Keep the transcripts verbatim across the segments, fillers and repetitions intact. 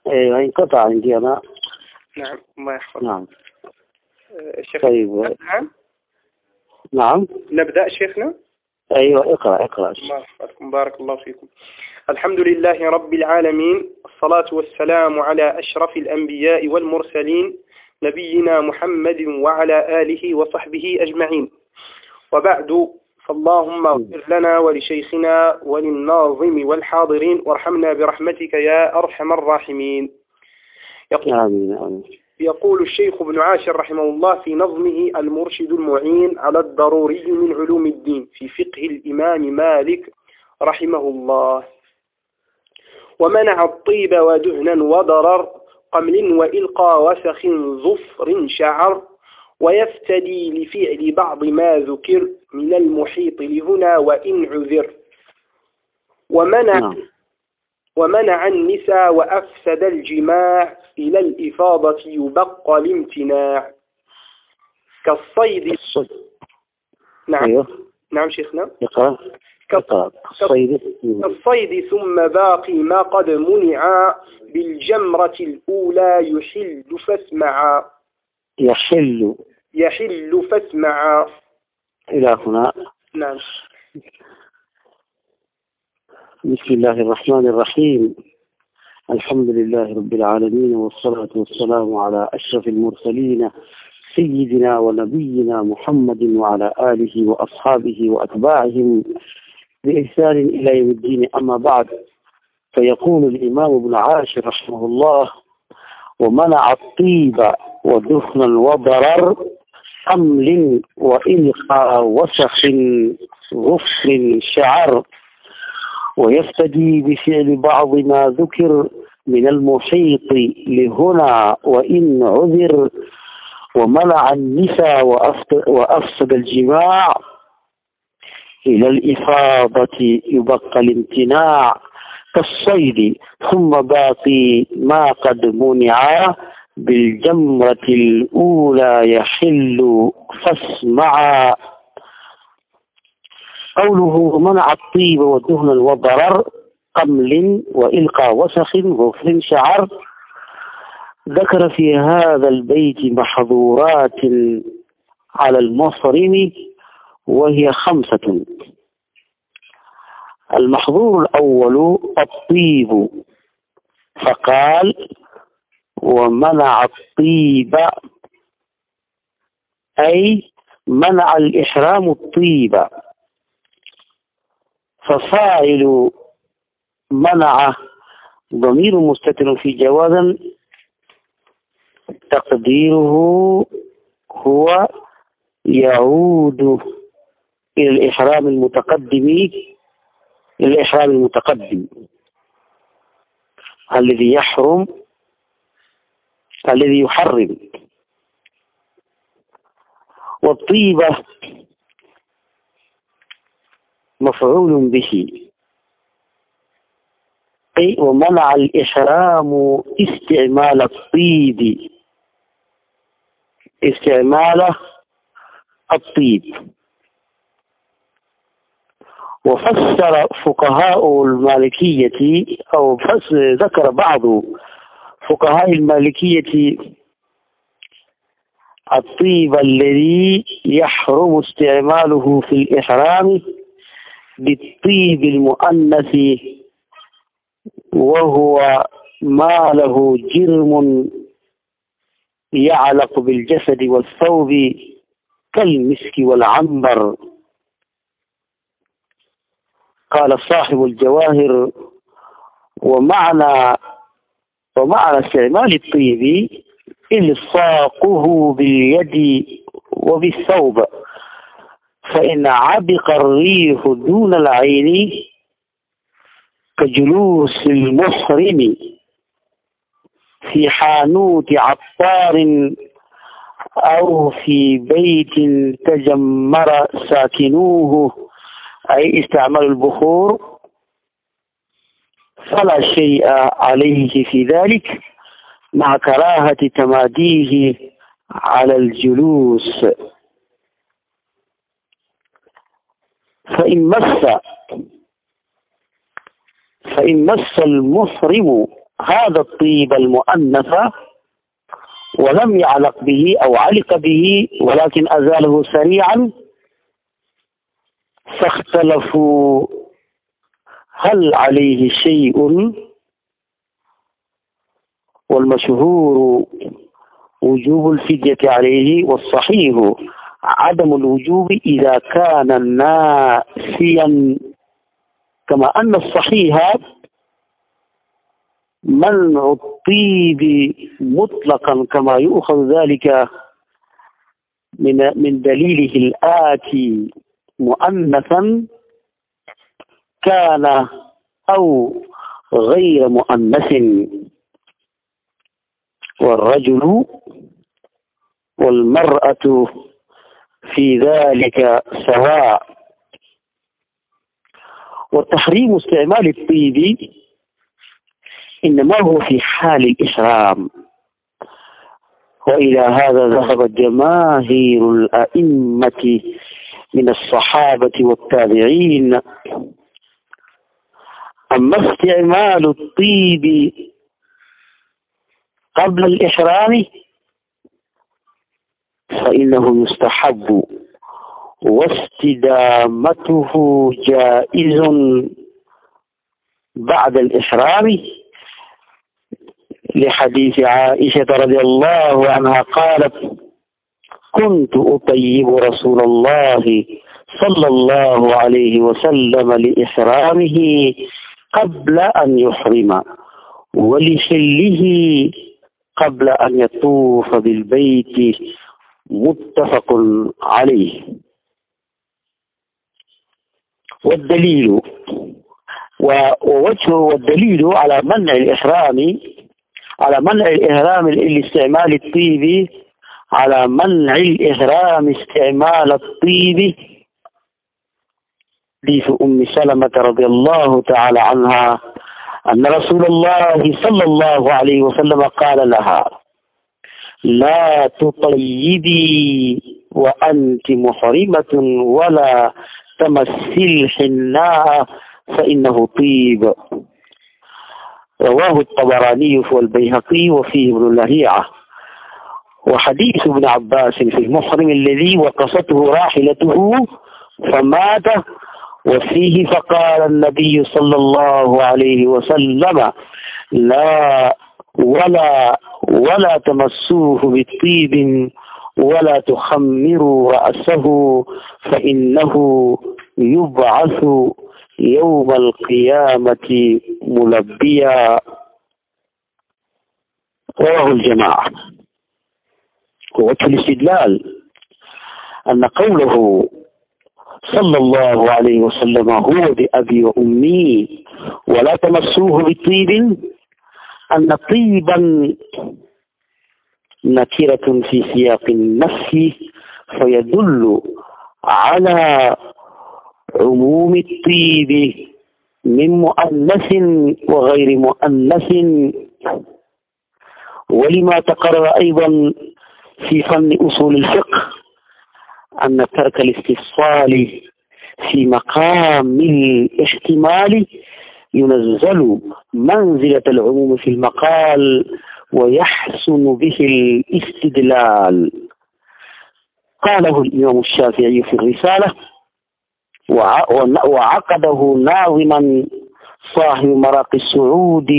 ايوه انقطع عندي انا. نعم ما يحفظ. نعم. الشيخ طيب. نعم نعم نبدأ شيخنا. ايوه اقرأ اقرأ. الله يحفظكم بارك الله فيكم. الحمد لله رب العالمين، الصلاة والسلام على أشرف الأنبياء والمرسلين نبينا محمد وعلى آله وصحبه أجمعين، وبعد، فاللهم اغفر لنا ولشيخنا وللناظم والحاضرين وارحمنا برحمتك يا أرحم الراحمين. يقول, آمين آمين. يقول الشيخ ابن عاشر رحمه الله في نظمه المرشد المعين على الضروري من علوم الدين في فقه الإمام مالك رحمه الله: ومنع الطيب ودهنا وضرر قمل وإلقى وسخ ظفر شعر، ويفتدي لفعل بعض ما ذكر من المحيط لهنا وإن عذر. ومنع نعم. ومنع النساء وأفسد الجماع إلى الإفاضة يبقى الامتناع كالصيد. نعم. أيوه. نعم شيخنا. اقرأ. اقرأ. كالصيد. كالصيد ثم باقي ما قد منع بالجمرة الأولى يحل فاسمعا. يحل. يحل فاسمعا إلى هنا. نعم. بسم الله الرحمن الرحيم. الحمد لله رب العالمين، والصلاة والسلام على أشرف المرسلين سيدنا ونبينا محمد وعلى آله وأصحابه وأتباعهم بإحسان إلى يوم الدين. أما بعد، فيقول الإمام ابن عاشر رحمه الله: ومنع الطيب ودخن وضرر حمل وإلقاء وسخ غفر شعر، ويفتدي بفعل بعض ما ذكر من المحيط لهنا وإن عذر. ومنع النساء وأفسد الجماع إلى الإفاضة يبقى الامتناع كالصيد ثم باقي ما قد منع بالجمرة الأولى يحل فاسمعا. قوله منع الطيب والدهن والضرر قمل وإلقى وسخ غفر شعر، ذكر في هذا البيت محظورات على المحرم وهي خمسة. المحظور الأول الطيب، فقال: ومنع الطيب أي منع الإحرام الطيب، ففاعل منع ضمير مستتر في جوازا تقديره هو يعود إلى الإحرام المتقدم إلى الإحرام المتقدم الذي يحرم الذي يحرم. والطيبة مفعول به، أي ومنع الإحرام استعمال الطيب استعمال الطيب. وفسر فقهاء المالكية أو ذكر بعض فقهاء المالكية الطيب الذي يحرم استعماله في الإحرام بالطيب المؤنث، وهو ما له جرم يعلق بالجسد والثوب كالمسك والعنبر. قال صاحب الجواهر: ومعنى ومعنى استعمال الطيب إلصاقه باليد وبالثوب، فإن عبق الريح دون العين كجلوس المحرم في حانوت عطار أو في بيت تجمر ساكنوه، أي استعمال البخور، فلا شيء عليه في ذلك مع كراهة تماديه على الجلوس. فإن مس فإن مس المحرم هذا الطيب المؤنث ولم يعلق به أو علق به ولكن أزاله سريعا، فاختلفوا هل عليه شيء، والمشهور وجوب الفدية عليه، والصحيح عدم الوجوب إذا كان ناسيا، كما أن الصحيح منع الطيب مطلقا كما يؤخذ ذلك من من دليله الآتي: مؤنثا كان أو غير مؤنث، والرجل والمرأة في ذلك سواء. وتحريم استعمال الطيب إنما هو في حال الإحرام، وإلى هذا ذهبت جماهير الأئمة من الصحابة والتابعين. أما استعمال الطيب قبل الإحرام فإنه يستحب، واستدامته جائز بعد الإحرام، لحديث عائشة رضي الله عنها قالت: كنت أطيب رسول الله صلى الله عليه وسلم لإحرامه قبل أن يحرم، ولحله قبل أن يطوف بالبيت، متفق عليه. والدليل ووجهه والدليل على منع الإحرام على منع الإحرام لاستعمال الطيب على منع الإحرام استعمال الطيب حديث أم سلمة رضي الله تعالى عنها أن رسول الله صلى الله عليه وسلم قال لها: لا تطيبي وأنت محرمة ولا تمسي الحناء فإنه طيب. رواه الطبراني والبيهقي وفيه ابن لهيعة. وحديث ابن عباس في المحرم الذي وقصته راحلته فمات، وفيه فقال النبي صلى الله عليه وسلم: لا ولا ولا تمسوه بالطيب ولا تخمروا رأسه فإنه يبعث يوم القيامة ملبيا. رواه الجماعة. ووجه الاستدلال أن قوله صلى الله عليه وسلم: هو بأبي وأمي ولا تمسوه بالطيب، أن طيبا نكرة في سياق النفي، فيدل على عموم الطيب من مؤنث وغير مؤنث. ولما تقرر أيضا في فن أصول الفقه أن ترك الاستفصال في مقام الاحتمال ينزل منزلة العموم في المقال ويحسن به الاستدلال. قاله الإمام الشافعي في الرسالة، وعقده ناظما صاحب مراقي السعود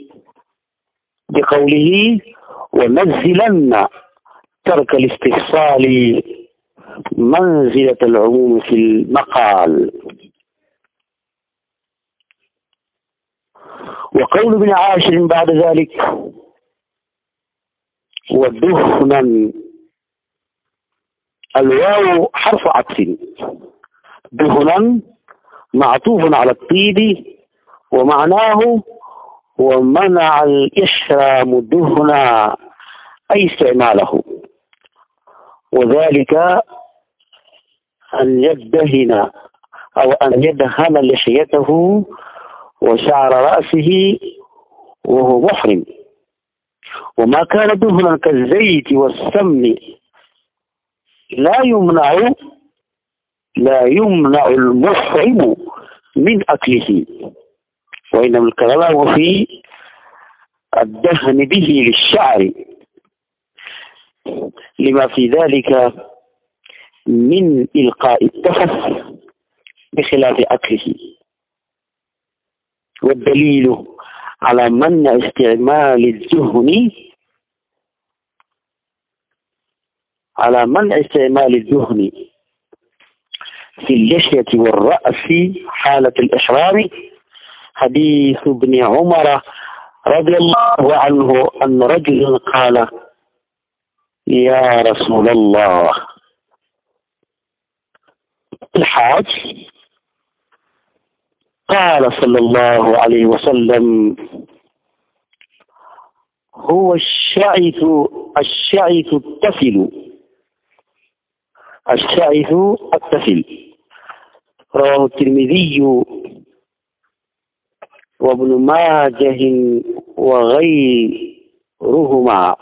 بقوله: ونزلن ترك الاستفصال منزلة العموم في المقال. وقول ابن عاشر بعد ذلك: ودهنا، الواو حرف عطف، دهنا معطوف على الطيب، ومعناه ومنع الإحرام دهنا أي استعماله، وذلك أن يدهن أو أن يدهن لحيته وشعر رأسه وهو محرم. وما كان دهنا كالزيت والسمن لا يمنع لا يمنع المحرم من أكله، وإنما الكلام في الدهن به للشعر لما في ذلك من إلقاء التفس بخلاف أكله. والدليل على منع استعمال الدهن على منع استعمال الدهن في اللحية والرأس حالة الإحرام حديث ابن عمر رضي الله عنه أن رجلا قال: يا رسول الله، الحاج؟ قال صلى الله عليه وسلم: هو الشعث الشعث التفل الشعث التفل. رواه الترمذي وابن ماجه وغيرهما.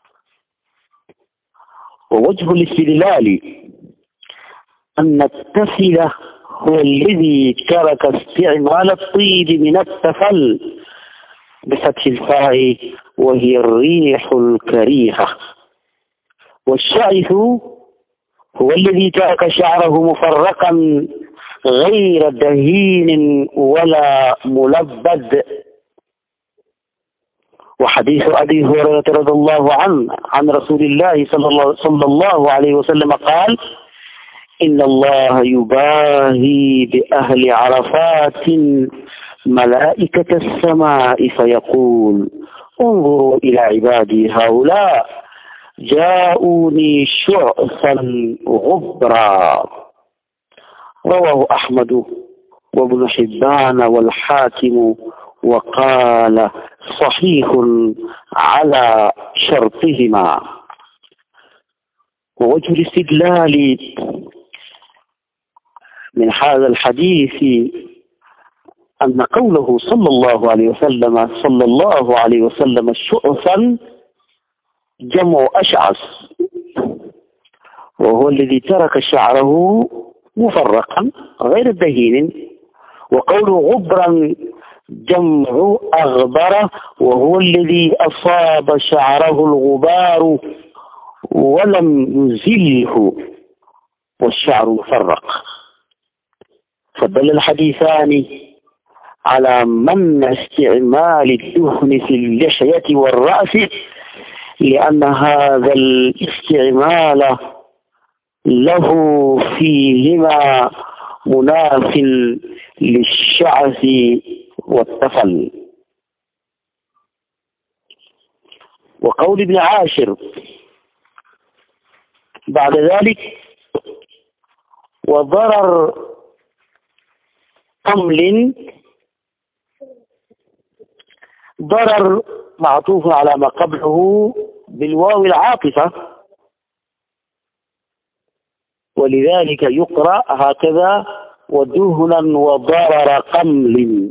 ووجه الاستدلال أن التفل هو الذي ترك استعمال الطيب من التفل بفتح الفاء وهي الريح الكريهة. والشعث هو الذي ترك شعره مفرقا غير دهين ولا ملبد. وحديث أبي هريرة رضي الله عنه عن رسول الله صلى الله عليه وسلم قال: إن الله يباهي بأهل عرفات ملائكة السماء فيقول: انظروا إلى عبادي هؤلاء جاءوني شعثا غبرا. رواه أحمد وابن حبان والحاكم وقال: صحيح على شرطهما. ووجه الاستدلال من هذا الحديث أن قوله صلى الله عليه وسلم صلى الله عليه وسلم شعثا جمع أشعث، وهو الذي ترك شعره مفرقا غير دهين. وقوله غبرا جمع أغبر، وهو الذي أصاب شعره الغبار ولم يزله والشعر مفرق. فدل الحديثان على منع استعمال الدهن في اللحية والرأس، لأن هذا الاستعمال له فيهما مناف للشعث والتفل. وقول ابن عاشر بعد ذلك: وضرر قمل، ضرر معطوف على ما قبله بالواو العاطفة، ولذلك يقرأ هكذا: ودهنا وضرر قمل.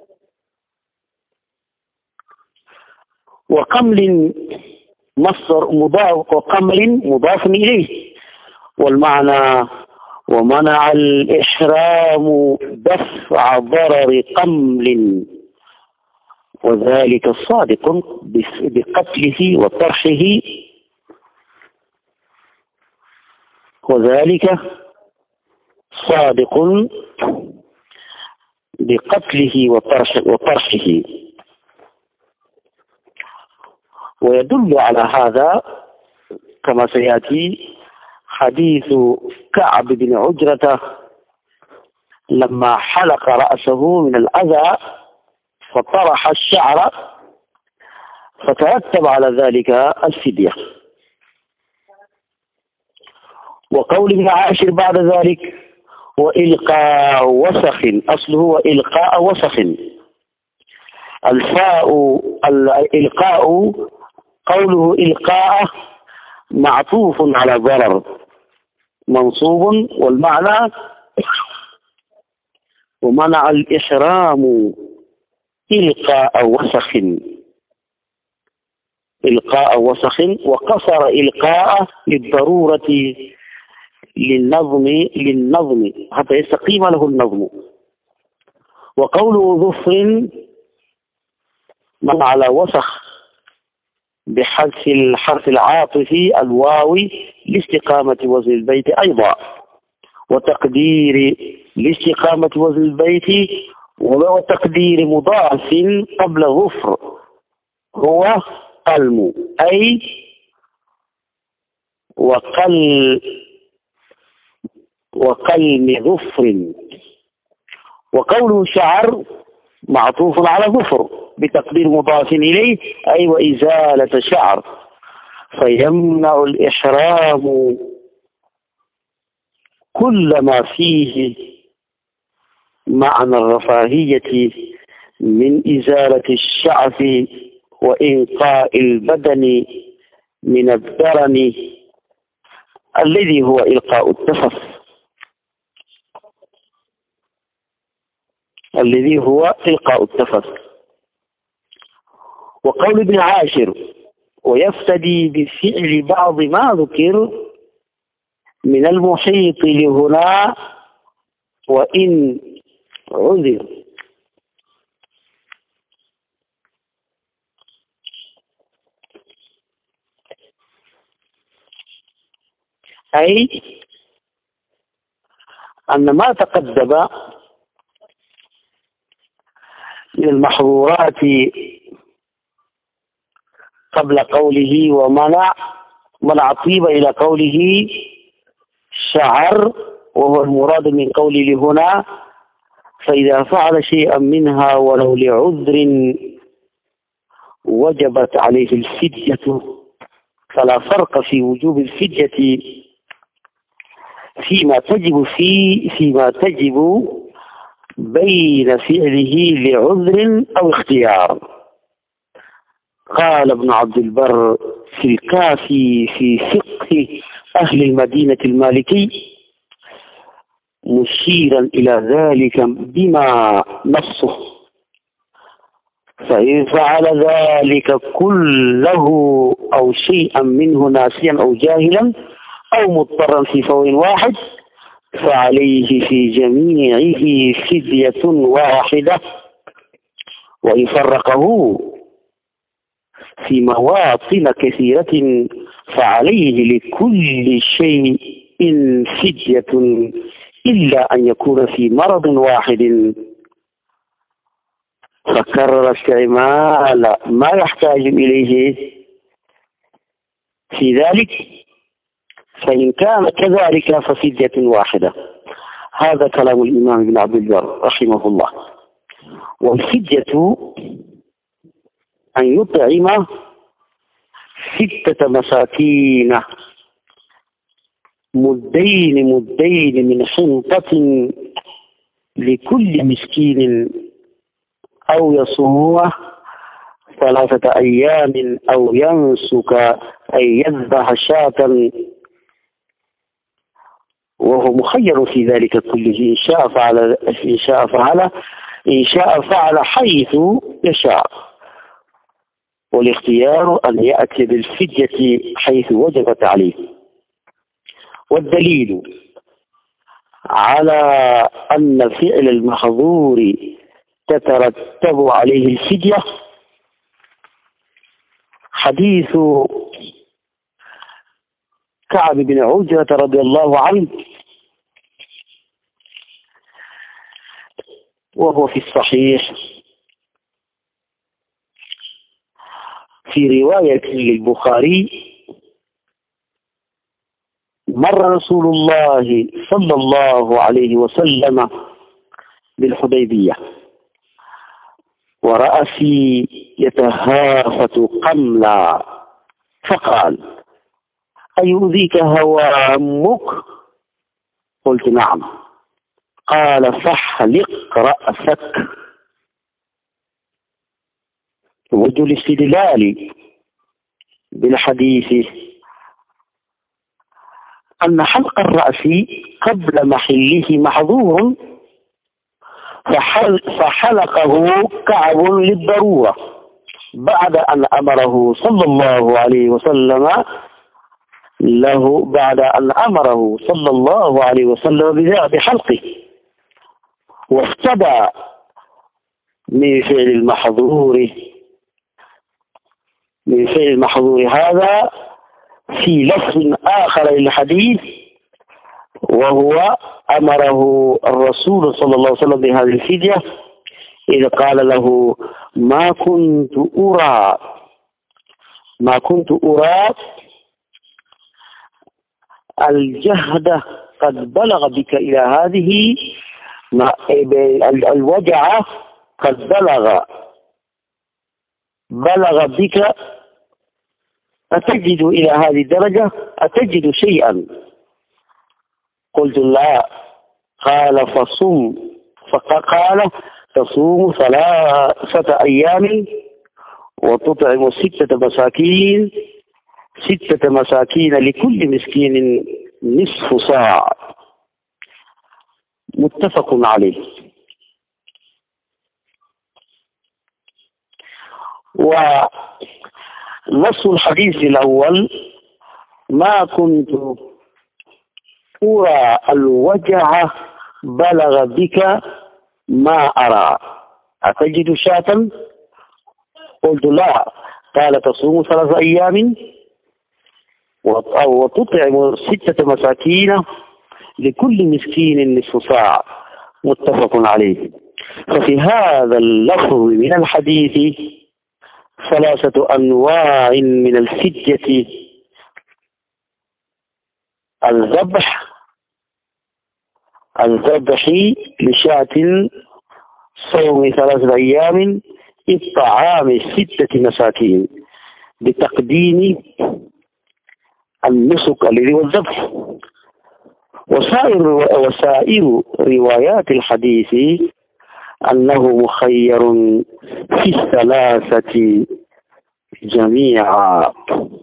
وقمل مصدر مضاف، وقمل مضاف إليه، والمعنى ومنع الإحرام دفع ضرر قمل، وذلك صادق بقتله وطرحه وذلك صادق بقتله وطرحه. ويدل على هذا كما سيأتي حديث كعب بن عجرة لما حلق رأسه من الأذى فطرح الشعر فترتب على ذلك الفدية. وقول ابن عاشر بعد ذلك: وإلقاء وسخ، أصله وإلقاء وسخ. الفاء الإلقاء قوله إلقاء معطوف على ضرر منصوب، والمعنى ومنع الإحرام إلقاء وسخ إلقاء وسخ، وقصر إلقاء للضرورة للنظم للنظم حتى يستقيم له النظم. وقوله ظفر من على وسخ بحذف الحرف العاطفي الواو لاستقامة وزن البيت أيضا، وتقدير لاستقامة وزن البيت وتقدير مضاف قبل غفر هو قلم، أي وقل وقلم ظفر. وقوله شعر معطوف على ظفر بتقدير مضاف إليه، أي وإزالة شعر، فيمنع الإحرام كل ما فيه معنى الرفاهية من إزالة الشعث وإنقاء البدن من الدرن الذي هو إلقاء التفف الذي هو إلقاء التفف. وقول ابن عاشر ويفتدي بفعل بعض ما ذكر من المحيط لهنا وإن عذر، أي أن ما تقدم من المحظورات قبل قوله ومنع منع الطيب إلى قوله شعر وهو المراد من قوله هنا، فإذا فعل شيئا منها ولو لعذر وجبت عليه الفدية، فلا فرق في وجوب الفدية فيما تجب في فيما تجب بين فعله لعذر أو اختيار. قال ابن عبد البر في الكافي في فقه أهل المدينة المالكي مشيرا إلى ذلك بما نصه: فإن فعل ذلك كله أو شيئا منه ناسيا أو جاهلا أو مضطرا في فور واحد فعليه في جميعه فدية واحدة، وإن فرقه في مواطن كثيرة فعليه لكل شيء فدية إلا أن يكون في مرض واحد، فكرر استعمال ما يحتاج إليه في ذلك، فإن كان كذلك ففدية واحدة. هذا كلام الإمام ابن عبد البر رحمه الله. والفدية أن يطعم ستة مساكين مدين مدين من حنطة لكل مسكين، أو يصوم ثلاثة أيام، أو ينسك أي يذبح شاة، وهو مخير في ذلك كله، إن شاء فعل إن شاء فعل إن شاء فعل حيث يشاء، والاختيار أن يأتي بالفدية حيث وجبت عليه. والدليل على أن فعل المحظور تترتب عليه الفدية حديث كعب بن عجرة رضي الله عنه، وهو في الصحيح في رواية للبخاري: مر رسول الله صلى الله عليه وسلم بالحديبية ورأسي يتهافت قملا، فقال: أيؤذيك هوامك؟ قلت: نعم. قال: فاحلق رأسك. وجه الاستدلال بالحديث أن حلق الرأس قبل محله محظور، فحل فحلقه كعب للضرورة بعد أن أمره صلى الله عليه وسلم له بعد أن أمره صلى الله عليه وسلم بحلقه، وافتدى من فعل المحظور من فعل المحظور هذا في لفظ آخر للحديث، وهو أمره الرسول صلى الله عليه وسلم بهذه الفدية إذ قال له ما كنت أرى ما كنت أرى الجهد قد بلغ بك إلى هذه، الوجع قد بلغ بلغ بك، أتجد إلى هذه الدرجة؟ أتجد شيئا؟ قلت لا. قال فصم، فقال تصوم ثلاثة أيام وتطعم ستة مساكين ستة مساكين لكل مسكين نصف صاع، متفق عليه. ونص الحديث الأول ما كنت أرى الوجع بلغ بك ما أرى، أتجد شاة؟ قلت لا. قال تصوم ثلاث أيام وتطعم ستة مساكين لكل مسكين نصف صاع، متفق عليه. ففي هذا اللفظ من الحديث ثلاثة أنواع من الفدية: الذبح الذبح لشاة، صوم ثلاثة أيام، إطعام ستة مساكين، بتقديم النسك الذي هو الذبح. وسائر وسائر روايات الحديث أنه مخير في الثلاثة جميعا.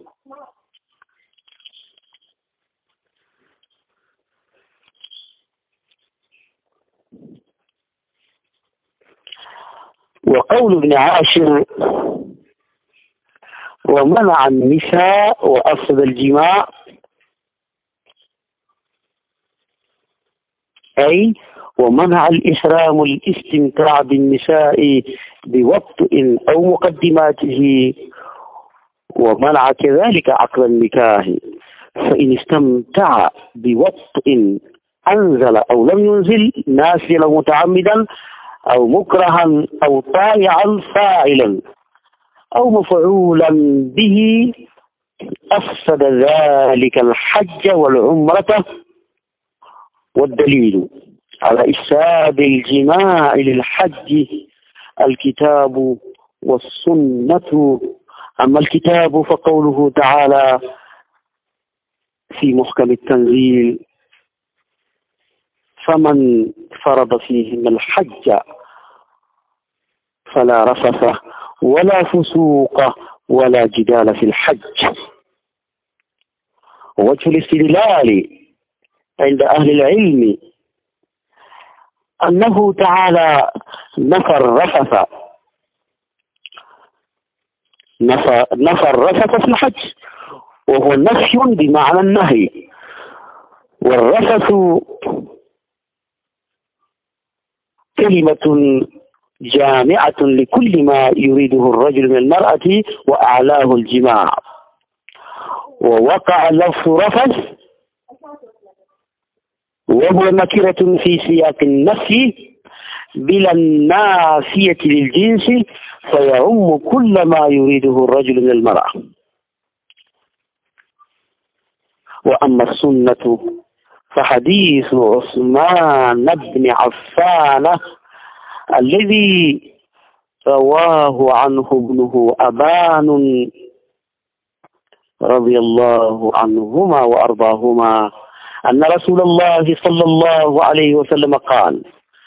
وقول ابن عاشر ومنع النساء وأفسد الجماع، أي ومنع الإحرام الاستمتاع بالنساء بوطء أو مقدماته، ومنع كذلك عقد النكاح، فإن استمتع بوطء أنزل أو لم ينزل، ناسيا أو متعمدا، أو مكرها أو طائعا فاعلا أو مفعولا به، أفسد ذلك الحج والعمرة. والدليل على إفساد الجماع للحج الكتاب والسنة. أما الكتاب فقوله تعالى في محكم التنزيل: فمن فرض فيهن الحج فلا رفث ولا فسوق ولا جدال في الحج. ووجه الاستدلال عند أهل العلم أنه تعالى نفى الرفث نفى, نفى الرفث في الحج، وهو نفي بمعنى النهي. والرفث كلمة جامعة لكل ما يريده الرجل من المرأة وأعلاه الجماع. ووقع لفظ رفث وهو نكرة في سياق النفي بلا النافية للجنس، فيعم كل ما يريده الرجل من المرأة. وأما السنة فحديث عثمان بن عفان الذي رواه عنه ابنه أبان رضي الله عنهما وأرضاهما أن رسول الله صلى الله عليه وسلم قال: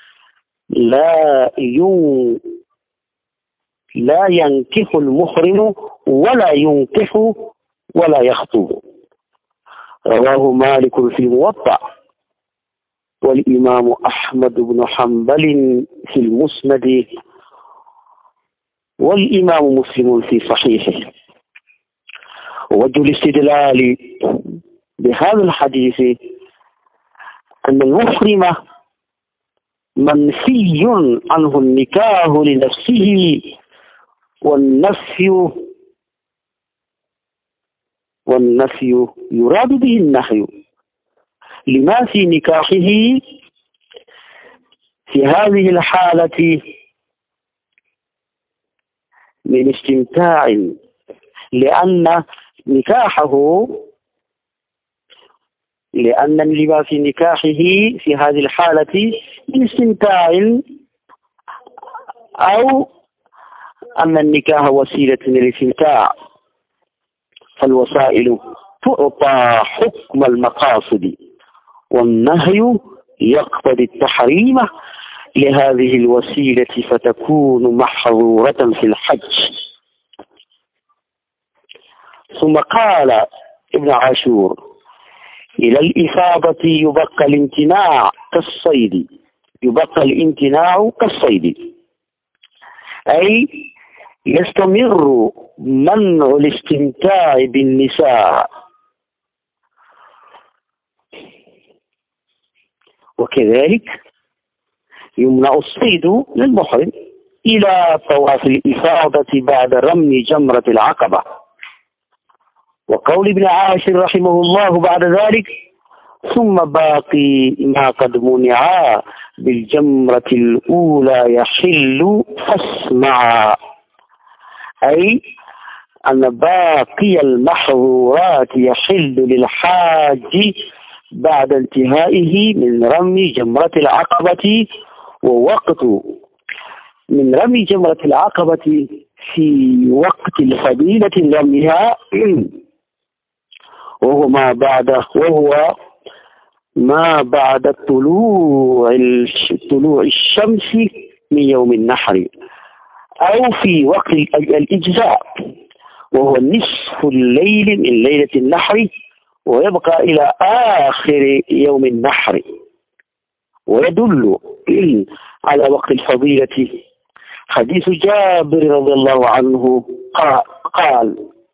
لا ين لا ينكح المحرم ولا ينكح ولا يخطب. رواه مالك في الموطأ، والإمام أحمد بن حنبل في المسند، والإمام مسلم في صحيحه. ووجه الاستدلال بهذا الحديث أن المحرم منفي عنه النكاح لنفسه، والنفي والنفي يراد به النحي لما في نكاحه في هذه الحالة من استمتاع، لأن نكاحه لأن لما في نكاحه في هذه الحالة من استمتاع، أو أن النكاح وسيلة للاستمتاع، فالوسائل تعطى حكم المقاصد، والنهي يقتضي التحريم لهذه الوسيلة فتكون محظورة في الحج. ثم قال ابن عاشور: إلى الإفاضة يبقى الامتناع كالصيد، يبقى الامتناع كالصيد، أي يستمر منع الاستمتاع بالنساء، وكذلك يمنع الصيد للمحرم إلى طواف الإفاضة بعد رمي جمرة العقبة. وقول ابن عاشر رحمه الله بعد ذلك: ثم باقي ما قد منع بالجمرة الأولى يحل فاسمع، أي أن باقي المحظورات يحل للحاج بعد انتهائه من رمي جمرة العقبة. ووقت من رمي جمرة العقبة في وقت الفضيلة رميها وهو ما بعد وهو ما بعد طلوع طلوع الشمس من يوم النحر، أو في وقت الإجزاء وهو نصف الليل من ليلة النحر، ويبقى إلى آخر يوم النحر. ويدل على وقت الفضيلة حديث جابر رضي الله عنه قال: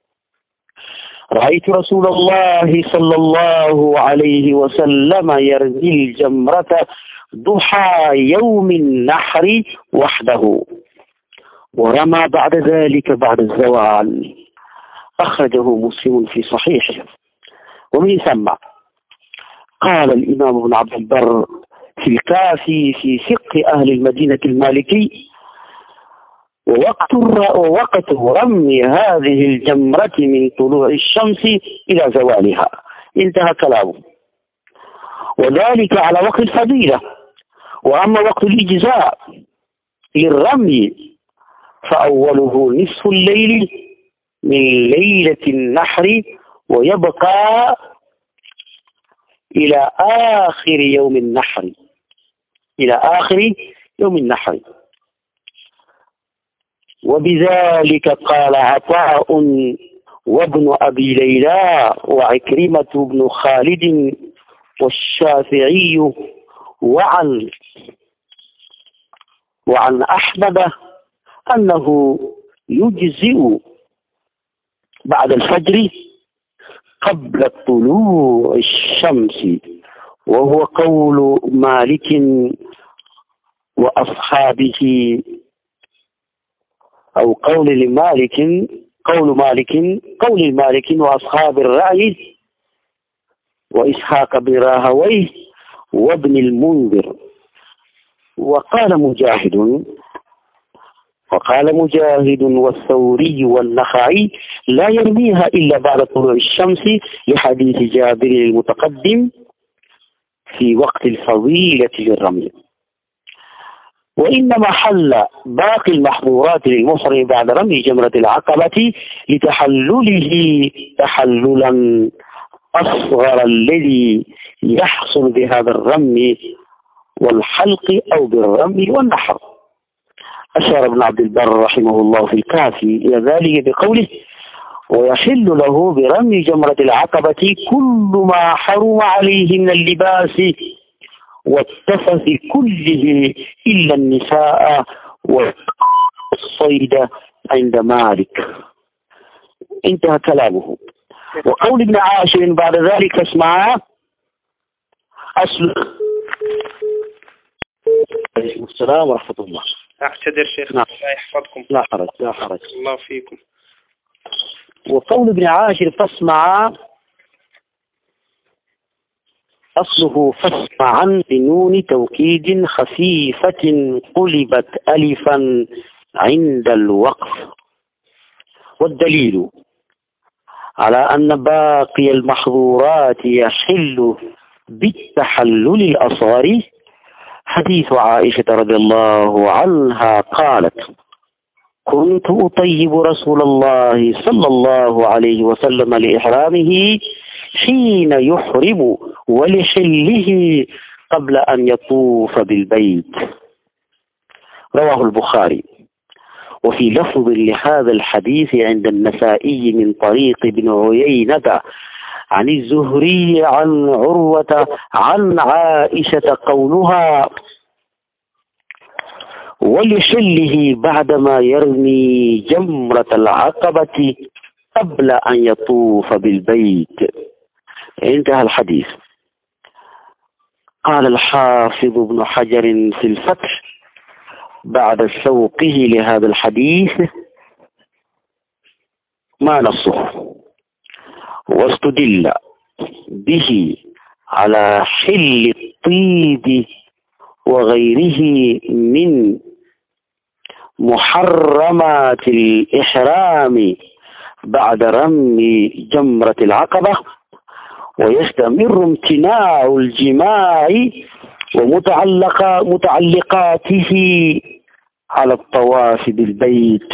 رأيت رسول الله صلى الله عليه وسلم يرمي الجمرة ضحى يوم النحر وحده، ورمى بعد ذلك بعد الزوال. أخرجه مسلم في صحيحه. ومن ثم قال الإمام ابن عبد البر في الكافي في فقه أهل المدينة المالكي: ووقت ووقت رمي هذه الجمرة من طلوع الشمس إلى زوالها. انتهى كلامه. وذلك على وقت الفضيلة. وأما وقت الإجزاء للرمي فأوله نصف الليل من ليلة النحر، ويبقى إلى آخر يوم النحر إلى آخر يوم النحر. وبذلك قال عطاء وابن أبي ليلى وعكرمة بن خالد والشافعي وعن وعن أحمد أنه يجزئ بعد الفجر قبل طلوع الشمس، وهو قول مالك وأصحابه، أو قول لمالك قول مالك قول المالك وأصحاب الرأي وإسحاق بن راهويه وابن المنذر. وقال مجاهد وقال مجاهد والثوري والنخعي: لا يرميها إلا بعد طلوع الشمس، لحديث جابر المتقدم في وقت الفضيلة للرمي. وإنما حل باقي المحظورات للمحرم بعد رمي جمرة العقبة لتحلله تحللا أصغر الذي يحصل بهذا الرمي والحلق أو بالرمي والنحر. أشار ابن عبد البر رحمه الله في الكافي إلى ذلك بقوله: ويحل له برمي جمرة العقبة كل ما حرم عليه من اللباس والتفث كله إلا النساء والصيد عند مالك. انتهى كلامه. وقول ابن عاشر بعد ذلك: اسمع أصل. عليكم السلام ورحمة الله. أعتذر شيخ. نعم. الله يحفظكم. لا حرج لا حرج. الله فيكم. وقول ابن عاشر فاسمع أصله فاسمعا بنون توكيد خفيفة قلبت ألفا عند الوقف. والدليل على أن باقي المحظورات يحل بالتحلل الأصغر حديث عائشة رضي الله عنها قالت: كنت أطيب رسول الله صلى الله عليه وسلم لإحرامه حين يحرم ولحله قبل أن يطوف بالبيت. رواه البخاري. وفي لفظ لهذا الحديث عند النسائي من طريق ابن عيينة عن الزهري عن عروة عن عائشة قولها: ولحله بعدما يرمي جمرة العقبة قبل أن يطوف بالبيت. انتهى الحديث. قال الحافظ ابن حجر في الفتح بعد سوقه لهذا الحديث: ما نصه، واستدل به على حل الطيب وغيره من محرمات الإحرام بعد رمي جمرة العقبة، ويستمر امتناع الجماع ومتعلق متعلقاته على الطواف بالبيت،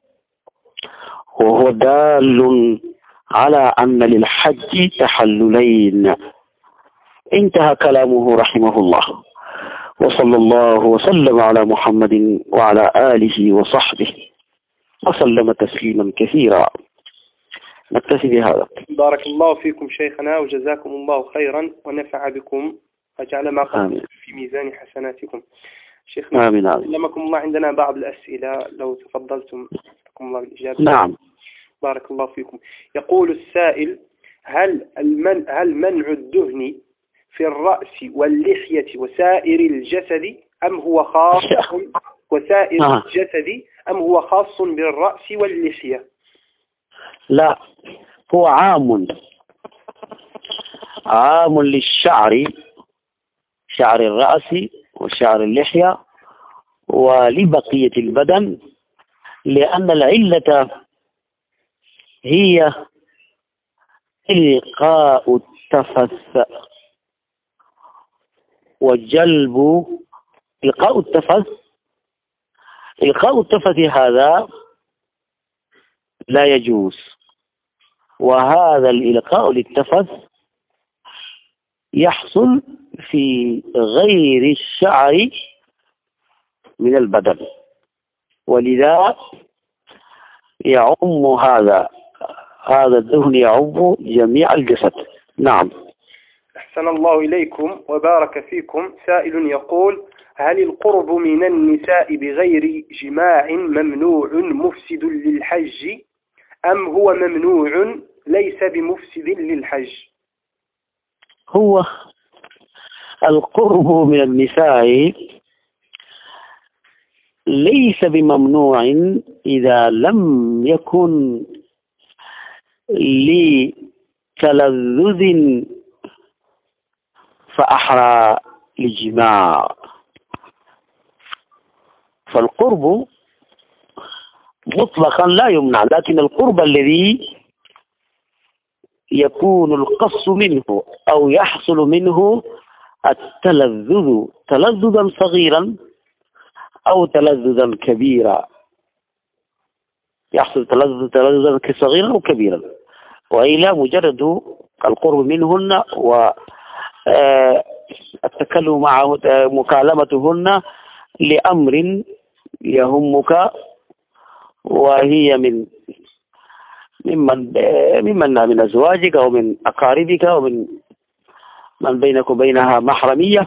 وهو دال على أن للحج تحللين. انتهى كلامه رحمه الله، وصلى الله وسلم على محمد وعلى آله وصحبه وسلم تسليما كثيرا. نكتفي بهذا. بارك الله فيكم شيخنا وجزاكم الله خيرا ونفع بكم وجعل ما قلتم في ميزان حسناتكم. شيخنا آمين. علمكم الله، عندنا بعض الأسئلة لو تفضلتم لكم الله بالإجابة. نعم. بارك الله فيكم. يقول السائل: هل المن هل منع الدهن في الرأس واللحية وسائر الجسد أم هو خاص وسائر آه. الجسد أم هو خاص بالرأس واللحية؟ لا، هو عام عام للشعر، شعر الرأس وشعر اللحية ولبقية البدن، لأن العلة هي إلقاء التفث وجلب إلقاء التفث إلقاء التفث هذا لا يجوز، وهذا الإلقاء للتفث يحصل في غير الشعر من البدن، ولذا يعم هذا هذا الدهن يعم جميع الجسد. نعم. أحسن الله إليكم وبارك فيكم. سائل يقول: هل القرب من النساء بغير جماع ممنوع مفسد للحج أم هو ممنوع ليس بمفسد للحج؟ هو القرب من النساء ليس بممنوع إذا لم يكن لتلذذ فأحرى لجماع، فالقرب مطلقا لا يمنع، لكن القرب الذي يكون القص منه أو يحصل منه التلذذ تلذذا صغيرا أو تلذذا كبيرا، يحصل تلذذ تلذذا صغيرا أو كبيرا، وإلى مجرد القرب منهن والتكلم معه مكالمتهن لأمر يهمك، وهي من ممن ممن من أزواجك أو من أقاربك أو من من بينك وبينها محرمية،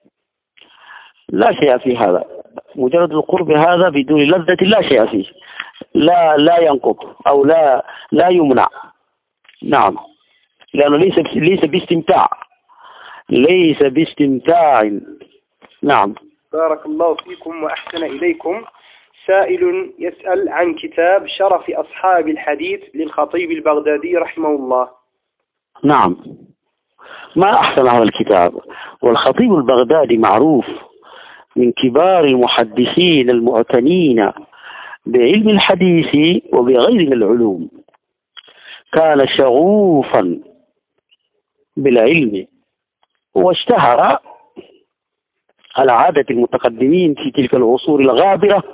لا شيء في هذا. مجرد القرب هذا بدون لذة لا شيء فيه، لا لا ينقض أو لا لا يمنع. نعم، لأنه ليس ليس باستمتاع ليس باستمتاع. نعم. بارك الله فيكم وأحسن إليكم. سائل يسأل عن كتاب شرف أصحاب الحديث للخطيب البغدادي رحمه الله. نعم، ما أحسن هذا الكتاب. والخطيب البغدادي معروف من كبار المحدثين المعتنين بعلم الحديث وبغير من العلوم. كان شغوفا بالعلم واشتهر على عادة المتقدمين في تلك العصور الغابرة،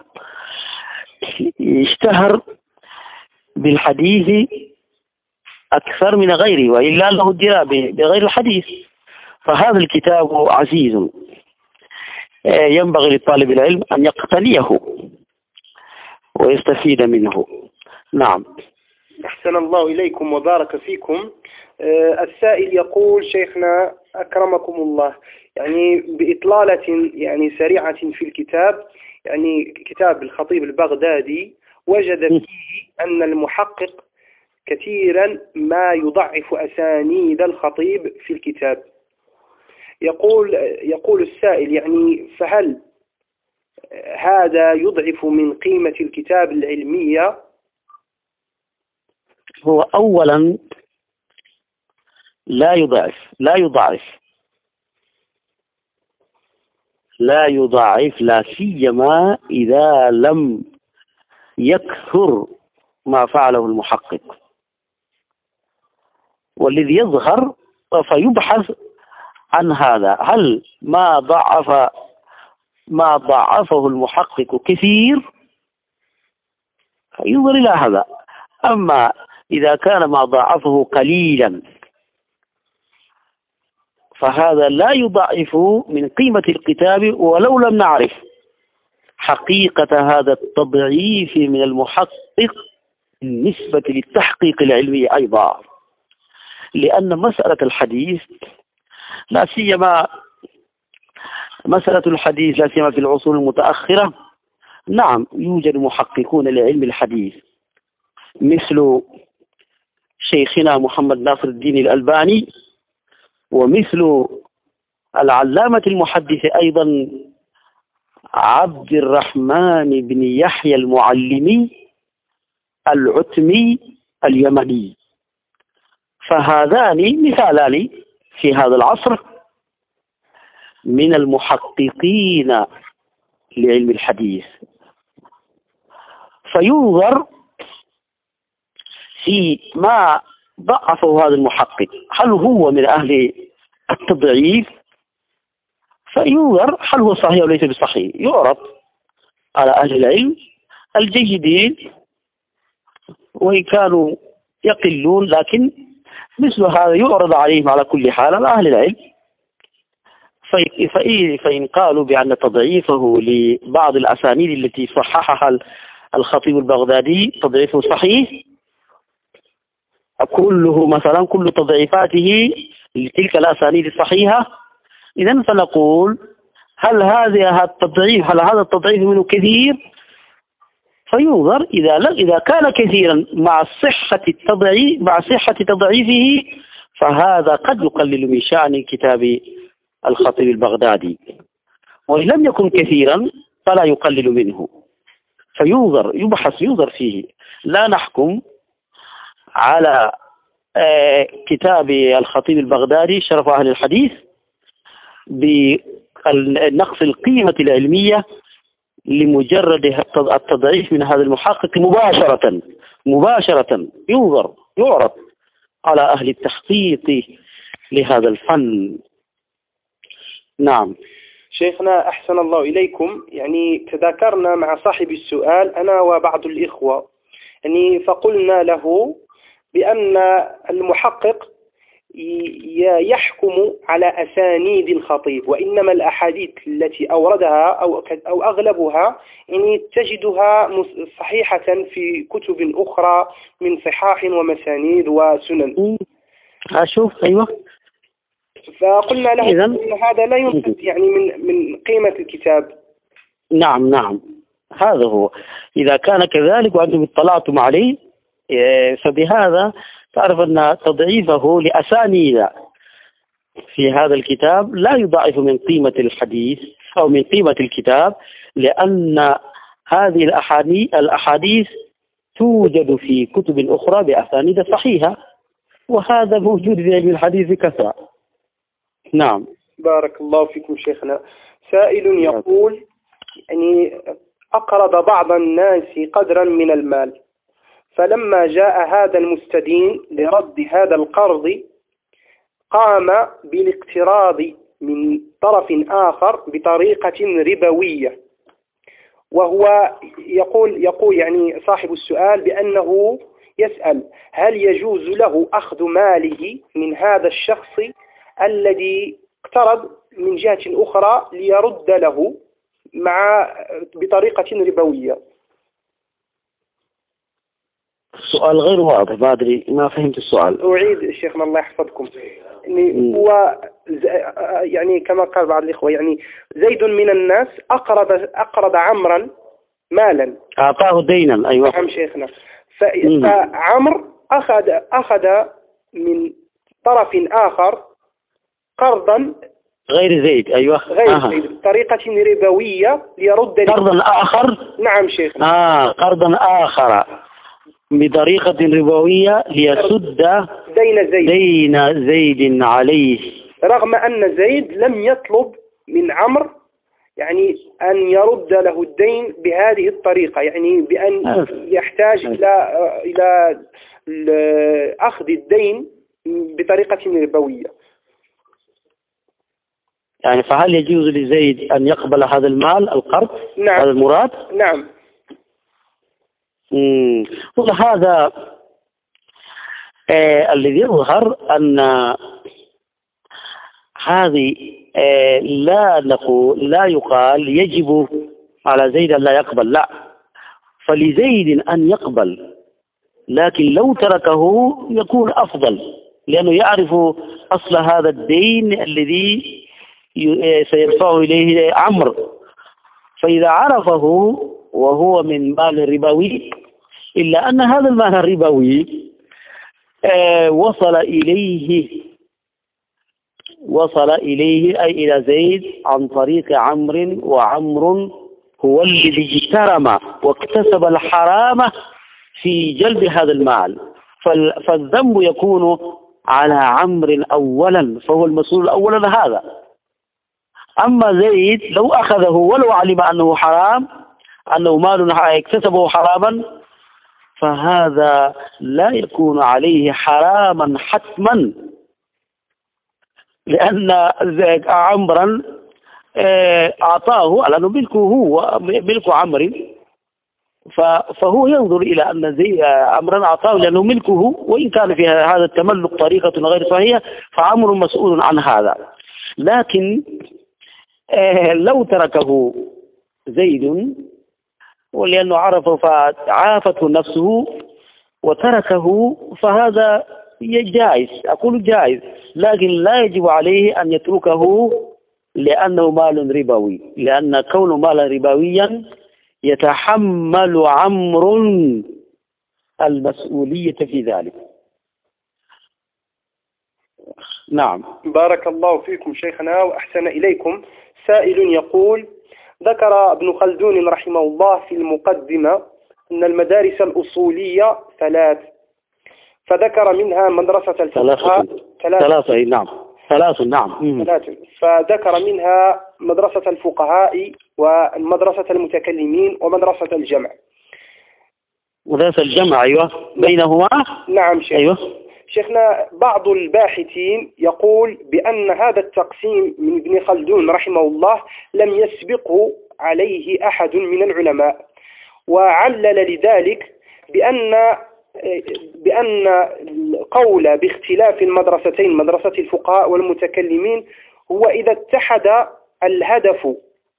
اشتهر بالحديث أكثر من غيره، وإلا له الدراء بغير الحديث. فهذا الكتاب عزيز، ينبغي لطالب العلم أن يقتنيه ويستفيد منه. نعم. أحسن الله إليكم وبارك فيكم. السائل يقول: شيخنا أكرمكم الله، يعني بإطلالة يعني سريعة في الكتاب، يعني كتاب الخطيب البغدادي، وجد فيه أن المحقق كثيرا ما يضعف أسانيد الخطيب في الكتاب. يقول يقول السائل: يعني فهل هذا يضعف من قيمة الكتاب العلمية؟ هو أولا لا يضعف لا يضعف لا يضعف لا سيما إذا لم يكثر ما فعله المحقق. والذي يظهر فيبحث عن هذا، هل ما ضعف ما ضعفه المحقق كثير، ينظر إلى هذا. أما إذا كان ما ضعفه قليلا فهذا لا يضعف من قيمة الكتاب، ولو لم نعرف حقيقة هذا التضعيف من المحقق بالنسبة للتحقيق العلمي أيضا. لأن مسألة الحديث لا سيما مسألة الحديث لا سيما في العصور المتأخرة، نعم يوجد محققون لعلم الحديث مثل شيخنا محمد ناصر الدين الألباني، ومثل العلامة المحدث أيضا عبد الرحمن بن يحيى المعلمي العتمي اليمني. فهذان مثالان في هذا العصر من المحققين لعلم الحديث. فينظر في ما ضعفه هذا المحقق، هل هو من أهل التضعيف؟ فينظر هل هو صحيح أو ليس بصحيح، يعرض على أهل العلم الجيدين وإن كانوا يقلون، لكن مثل هذا يعرض عليهم على كل حال على أهل العلم. فإن قالوا بأن تضعيفه لبعض الأسانيد التي صححها الخطيب البغدادي تضعيفه صحيح كله، مثلا كل تضعيفاته لتلك الأسانيد الصحيحة، إذن فنقول هل هذا التضعيف هل هذا التضعيف منه كثير؟ فينظر إذا إذا كان كثيرا مع صحة التضعيف مع صحة تضعيفه فهذا قد يقلل من شأن كتاب الخطيب البغدادي، وإن لم يكن كثيرا فلا يقلل منه. فينظر يبحث ينظر فيه. لا نحكم على كتاب الخطيب البغدادي شرف أهل الحديث بنقص القيمة العلمية لمجرد التضعيف من هذا المحقق مباشرة مباشرة ينظر يعرض على أهل التحقيق لهذا الفن. نعم. شيخنا أحسن الله إليكم، يعني تذاكرنا مع صاحب السؤال أنا وبعض الإخوة، يعني فقلنا له بأن المحقق يحكم على أسانيد الخطيب، وإنما الأحاديث التي أوردها أو أو أغلبها يعني تجدها صحيحة في كتب أخرى من صحاح ومسانيد وسنن. أشوف أيوة. فقلنا له إن هذا لا ينقص يعني من من قيمة الكتاب. نعم نعم هذا هو. إذا كان كذلك وأنتم اطلعتم عليه فبهذا تعرف أن تضعيفه لأسانيد في هذا الكتاب لا يضاعف من قيمة الحديث أو من قيمة الكتاب، لأن هذه الأحاديث الأحاديث توجد في كتب أخرى بأسانيد صحيحة، وهذا موجود في علم الحديث كثرة. نعم. بارك الله فيكم شيخنا. سائل يقول يعني أقرض بعض الناس قدرا من المال، فلما جاء هذا المستدين لرد هذا القرض قام بالاقتراض من طرف آخر بطريقة ربوية، وهو يقول يقول يعني صاحب السؤال بأنه يسأل هل يجوز له أخذ ماله من هذا الشخص الذي اقترض من جهة أخرى ليرد له مع بطريقة ربوية؟ السؤال غير واضح، ما أدري، ما فهمت السؤال. أعيد شيخنا الله يحفظكم. يعني هو يعني كما قال بعض الإخوة، يعني زيد من الناس أقرض أقرض عمرا مالا، أعطاه دينا. أيوة. نعم شيخنا. فعمر أخذ أخذ من طرف آخر قرضا غير زيد. أيوة. غير آه. زيد بطريقة ربوية ليرد قرضا آخر. نعم شيخنا. آه قرضا آخر بطريقة ربوية ليسد دين زيد دين زيد عليه، رغم أن زيد لم يطلب من عمرو يعني أن يرد له الدين بهذه الطريقة، يعني بأن يحتاج إلى إلى أخذ الدين بطريقة ربوية. يعني فهل يجوز لزيد أن يقبل هذا المال القرض؟ نعم. هذا المراد؟ نعم. امم وهذا آه الذي يظهر أن هذه آه لا نقول لا يقال يجب على زيد أن لا يقبل، لا، فلزيد أن يقبل، لكن لو تركه يكون أفضل، لأنه يعرف أصل هذا الدين الذي سيدفعه إليه عمرو، فإذا عرفه وهو من مال ربوي، إلا أن هذا المال الربوي آه وصل إليه وصل إليه أي إلى زيد عن طريق عمرو، وعمرو هو الذي اجترم واكتسب الحرام في جلب هذا المال، فالذنب يكون على عمرو أولا، فهو المسؤول أولا هذا. أما زيد لو أخذه ولو علم أنه حرام، أنه مال اكتسبه حراما، فهذا لا يكون عليه حراما حتما، لأن عمرا أعطاه على أنه ملكه هو ملك عمرو، فهو ينظر إلى أن زي عمرا أعطاه لأنه ملكه، وإن كان في هذا التملك طريقة غير صحيحة فعمر مسؤول عن هذا. لكن لو تركه زيد ولأنه عرفه فعافته نفسه وتركه، فهذا جائز، أقول جائز، لكن لا يجب عليه أن يتركه لأنه مال ربوي، لأن كون مالا ربويا يتحمل عمرو المسؤولية في ذلك. نعم. بارك الله فيكم شيخنا وأحسن إليكم. سائل يقول: ذكر ابن خلدون رحمه الله في المقدمة أن المدارس الأصولية ثلاث، فذكر منها مدرسة الفقهاء ثلاثة ثلاثة نعم ثلاثة نعم ثلاثة فذكر منها مدرسة الفقهاء ومدرسة المتكلمين ومدرسة الجمع. مدرسة الجمع أيوة بينهما. نعم شيخ. أيوة. شيخنا بعض الباحثين يقول بأن هذا التقسيم من ابن خلدون رحمه الله لم يسبقه عليه أحد من العلماء، وعلل لذلك بأن بأن القول باختلاف المدرستين مدرسة الفقهاء والمتكلمين هو إذا اتحد الهدف.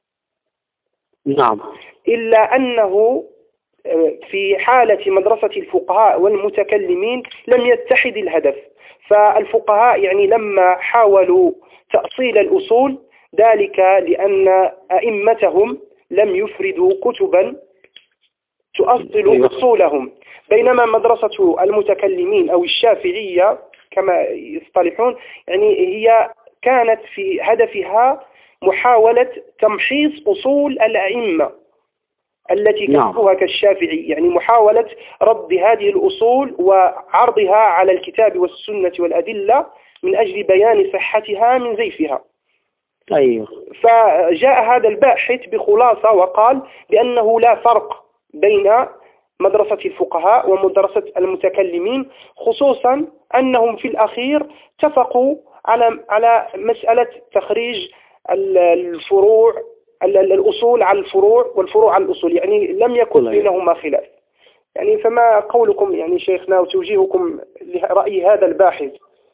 نعم. إلا أنه في حالة مدرسة الفقهاء والمتكلمين لم يتحد الهدف، فالفقهاء يعني لما حاولوا تأصيل الأصول ذلك لأن أئمتهم لم يفردوا كتبا تؤصل أصولهم، بينما مدرسة المتكلمين أو الشافعية كما يصطلحون يعني هي كانت في هدفها محاولة تمحيص أصول الأئمة التي كتبوها كالشافعي، يعني محاولة رد هذه الأصول وعرضها على الكتاب والسنة والأدلة من أجل بيان صحتها من زيفها. أيوه. فجاء هذا الباحث بخلاصة وقال بأنه لا فرق بين مدرسة الفقهاء ومدرسة المتكلمين، خصوصا أنهم في الأخير اتفقوا على على مسألة تخريج الفروع الأصول على الفروع والفروع على الأصول، يعني لم يكن بينهما خلاف. يعني فما قولكم يعني شيخنا وتوجيهكم لرأي هذا الباحث؟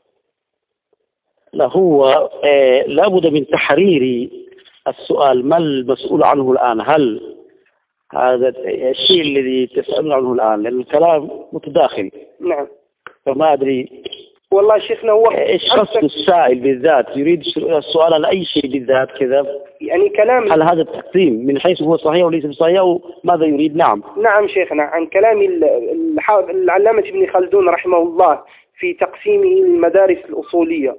لا، هو آه لابد من تحرير السؤال ما المسؤول عنه الآن. هل هذا الشيء الذي تسألون عنه الآن، لأن الكلام متداخل. نعم. فما أدري والله شيخنا هو إيش قصد السائل بالذات، يريد السؤال عن أي شيء بالذات كذا؟ يعني كلام هل هذا التقسيم من حيث هو صحيح وليس بصحيح أو ماذا يريد؟ نعم. نعم شيخنا، عن كلام العلامة ابن خلدون رحمه الله في تقسيمه المدارس الأصولية.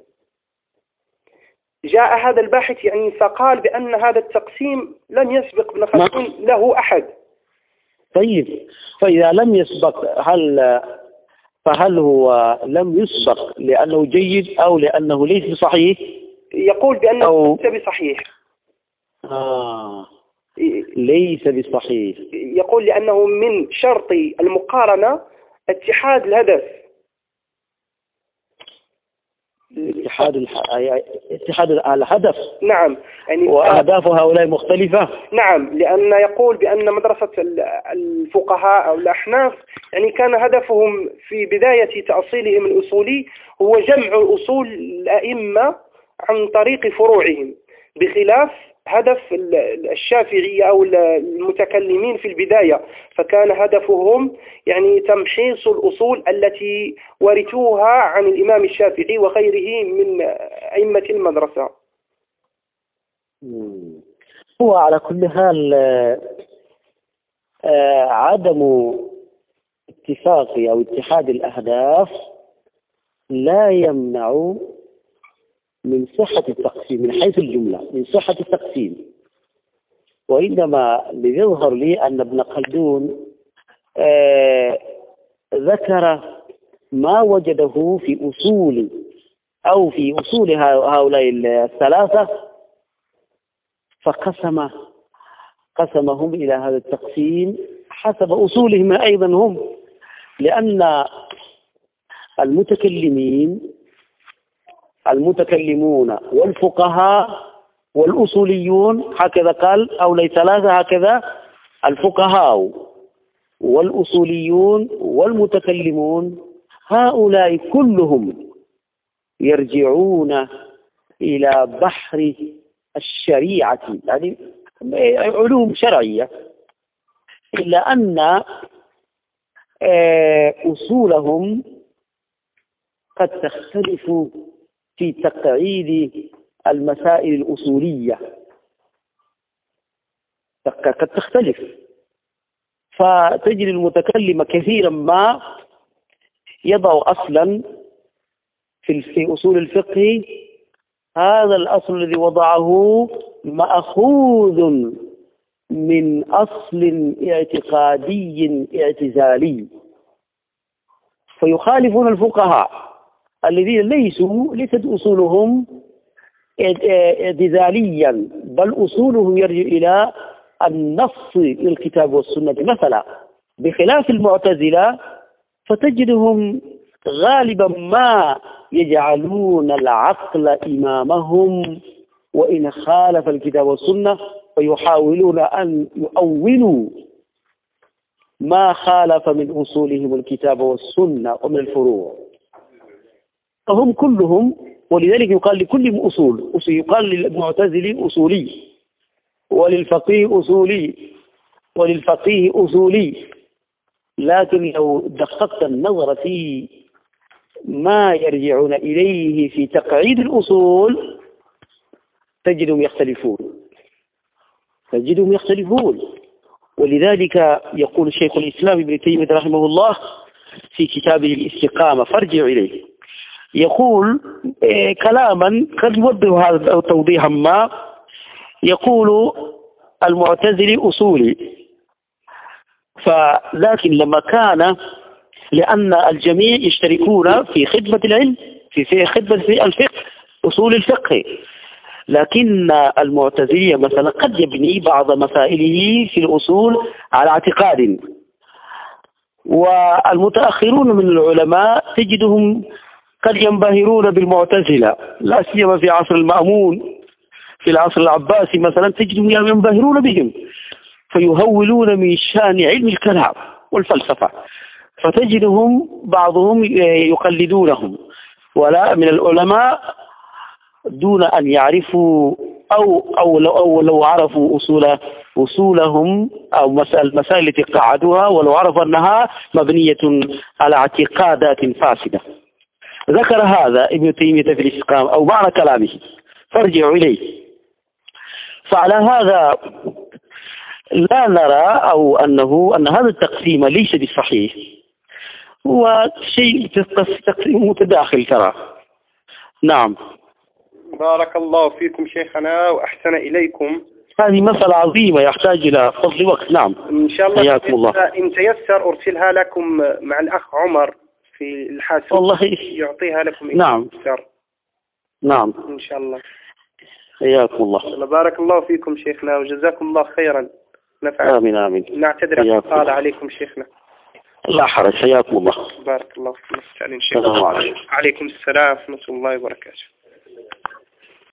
جاء هذا الباحث يعني فقال بأن هذا التقسيم لم يسبق ابن خلدون له أحد. طيب، فإذا لم يسبق هل فهل هو لم يسبق لأنه جيد أو لأنه ليس بصحيح؟ يقول بأنه أو... ليس بصحيح. آه ليس بصحيح. يقول لأنه من شرط المقارنة اتحاد الهدف. اتحاد الح... اتحاد الهدف. نعم. يعني وأهداف هؤلاء مختلفة. نعم، لأن يقول بأن مدرسة الفقهاء أو الأحناف يعني كان هدفهم في بداية تأصيلهم الأصولي هو جمع أصول الأئمة عن طريق فروعهم، بخلاف هدف الشافعية أو المتكلمين في البداية، فكان هدفهم يعني تمحيص الأصول التي ورثوها عن الإمام الشافعي وغيره من أئمة المدرسة. هو على كل حال عدم اتفاق أو اتحاد الأهداف لا يمنع من صحة التقسيم من حيث الجملة، من صحة التقسيم. وإنما ليظهر لي أن ابن خلدون آه ذكر ما وجده في أصول أو في أصول هؤلاء الثلاثة، فقسم قسمهم إلى هذا التقسيم حسب أصولهم أيضا هم، لأن المتكلمين المتكلمون والفقهاء والأصوليون هكذا قال، أو ليس ثلاثة هكذا، الفقهاء والأصوليون والمتكلمون هؤلاء كلهم يرجعون إلى بحر الشريعة، يعني علوم شرعية، إلا أن أصولهم قد تختلف في تقعيد المسائل الأصولية، قد تختلف. فتجد المتكلم كثيرا ما يضع أصلا في أصول الفقه، هذا الأصل الذي وضعه مأخوذ من أصل اعتقادي اعتزالي، فيخالفون الفقهاء الذين ليسوا ليست أصولهم اعتزاليا، بل أصولهم يرجع إلى النص للكتاب والسنة مثلا، بخلاف المعتزلة فتجدهم غالبا ما يجعلون العقل إمامهم، وإن خالف الكتاب والسنة فيحاولون أن يؤولوا ما خالف من أصولهم الكتاب والسنة ومن الفروع، فهم كلهم. ولذلك يقال لكل أصول، يقال للمعتزلي أصولي، وللفقيه أصولي، وللفقيه أصولي. لكن لو دققت النظر في ما يرجعون إليه في تقعيد الأصول تجدهم يختلفون تجدهم يختلفون ولذلك يقول شيخ الإسلام ابن تيمية رحمه الله في كتابه الاستقامة، فارجع إليه، يقول إيه كلاما قد يوضح هذا توضيحا ما. يقول المعتزلي أصولي فلكن لما كان لأن الجميع يشتركون في خدمة العلم في في خدمة في الفقه أصول الفقه، لكن المعتزلية مثلا قد يبني بعض مسائله في الأصول على اعتقاد، والمتأخرون من العلماء تجدهم قد ينبهرون بالمعتزلة، لا سيما في عصر المأمون، في العصر العباسي مثلا تجدهم ينبهرون بهم فيهولون من شأن علم الكلام والفلسفة، فتجدهم بعضهم يقلدونهم، ولا من العلماء دون أن يعرفوا أو أو لو, أو لو عرفوا أصول أصولهم أو مسائل المسائل التي قعدوها، ولو عرفوا أنها مبنية على اعتقادات فاسدة. ذكر هذا ابن تيمية في الاستقامة أو معنى كلامه، فارجعوا إليه. فعلى هذا لا نرى أو أنه أن هذا التقسيم ليس بالصحيح، هو شيء تقسيم متداخل ترى. نعم. بارك الله فيكم شيخنا وأحسن إليكم. هذه مسألة عظيمة يحتاج إلى فضل وقت. نعم إن شاء الله حياكم الله. إن تيسر أرسلها لكم مع الأخ عمر في الحاسب والله يعطيها لكم. نعم تيسر. نعم إن شاء الله. حياكم الله. بارك الله فيكم شيخنا وجزاكم الله خيرا. نفع. آمين آمين. نعتذر عن الطالة عليكم شيخنا. لا حرج. حياكم الله. بارك الله فيكم. عليكم السلام ورحمة الله وبركاته.